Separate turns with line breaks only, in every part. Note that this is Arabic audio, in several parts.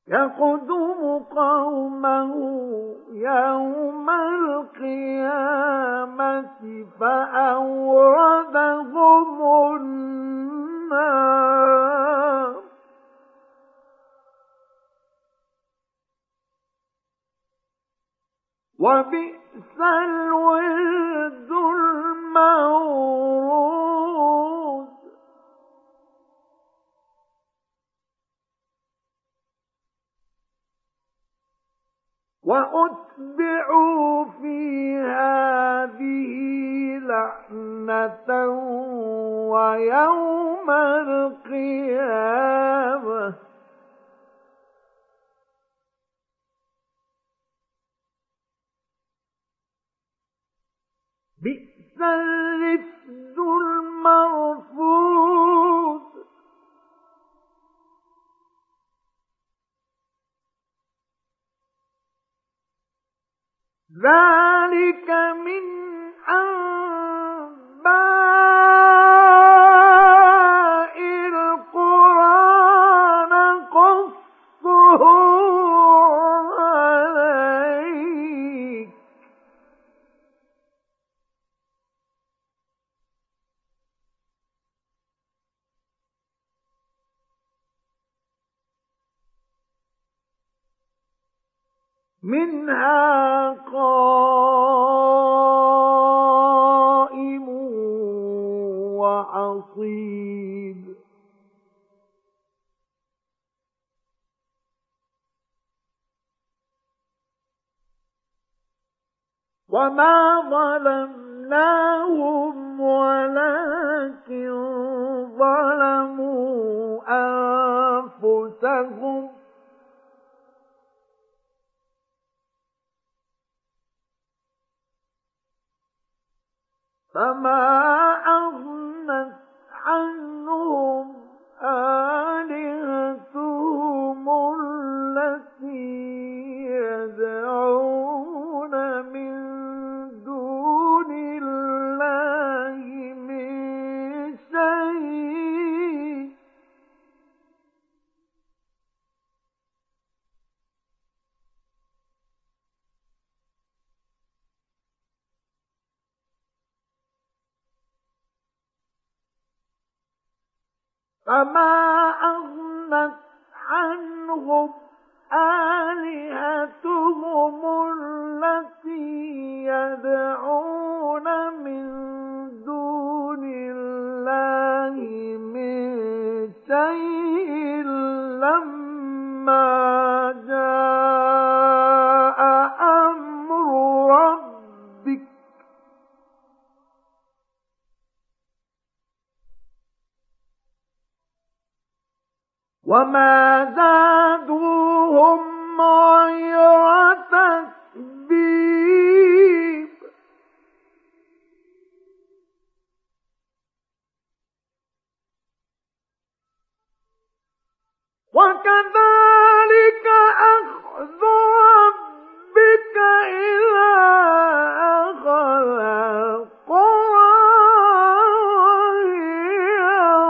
يقدم قومه يوم القيامة فأوردهم النار وبئس الورد المورود وأتبعوا في هذه لعنة ويوم القيامة بئس الرفد المرفود ذلك من أنباء القرى نقصه عليك منها قائم وحصيد وما ظلمناهم ولكن ظلموا أنفسهم فما أغنت عنهم آلهتهم التي يدعون من دون الله من شيء فما أغنت عنهم آلهتهم التي يدعون من دون الله من شيء لما جاء أمر ربك وما زادوهم غير تتبيب وكذلك أخذ ربك إذا أخذ القرى وهي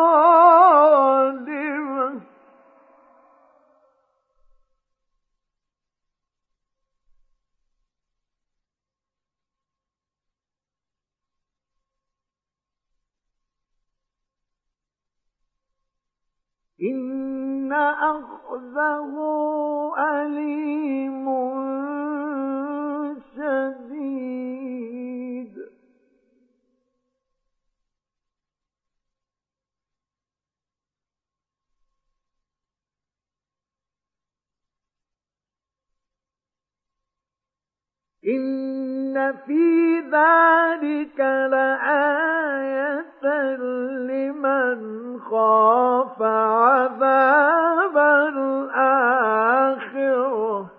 ظالمة إن أخذه أليم شديد إن في ذلك لآية لمن خاف عذاب الآخرة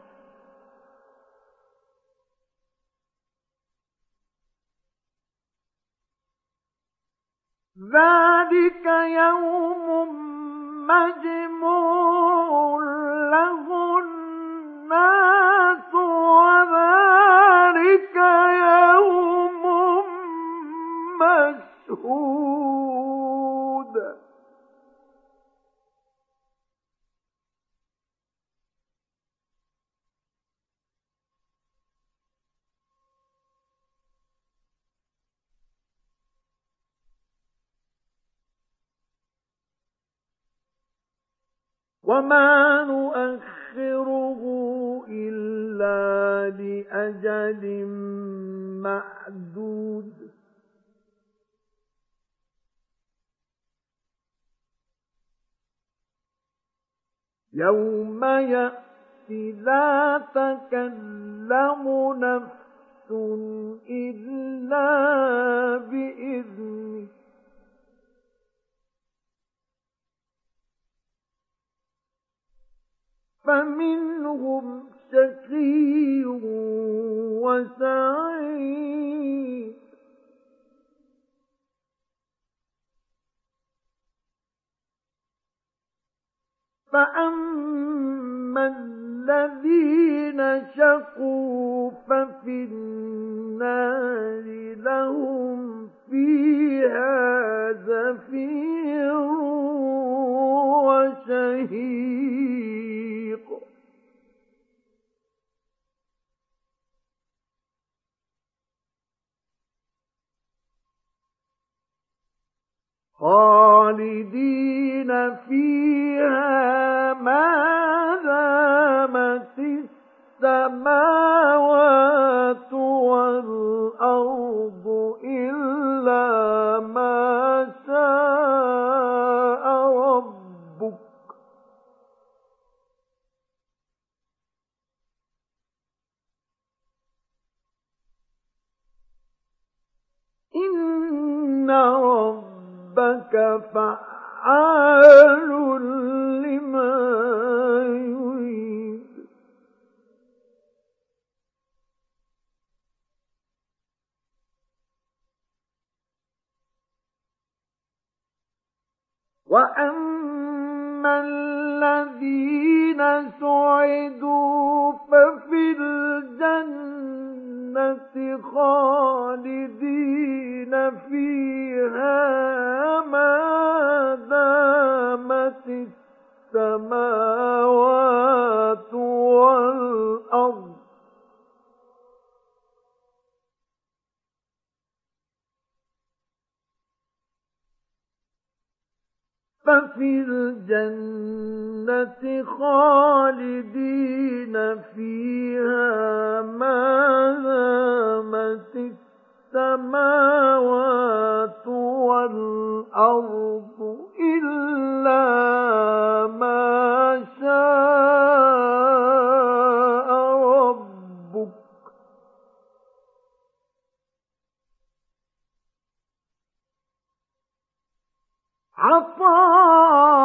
ذلك يوم مجموع له الناس وذلك يوم مشهود وما نؤخره إلا لأجل معدود يوم يأتي لا تكلم نفس إلا بإذنه فمنهم شقي وسعيد فأما الذين شقوا ففي النار لهم فيها زفير وشهيق خالدين فيها ما دامت السماوات والأرض إلا ما شاء ربك إن ربك فعال لما يريد وأما الذين سعدوا ففي الجنة خالدين فيها ما دامت السماوات والأرض ففي الجنة خالدين فيها ما دامت السماوات والأرض إلا ما شاء ربك عطاء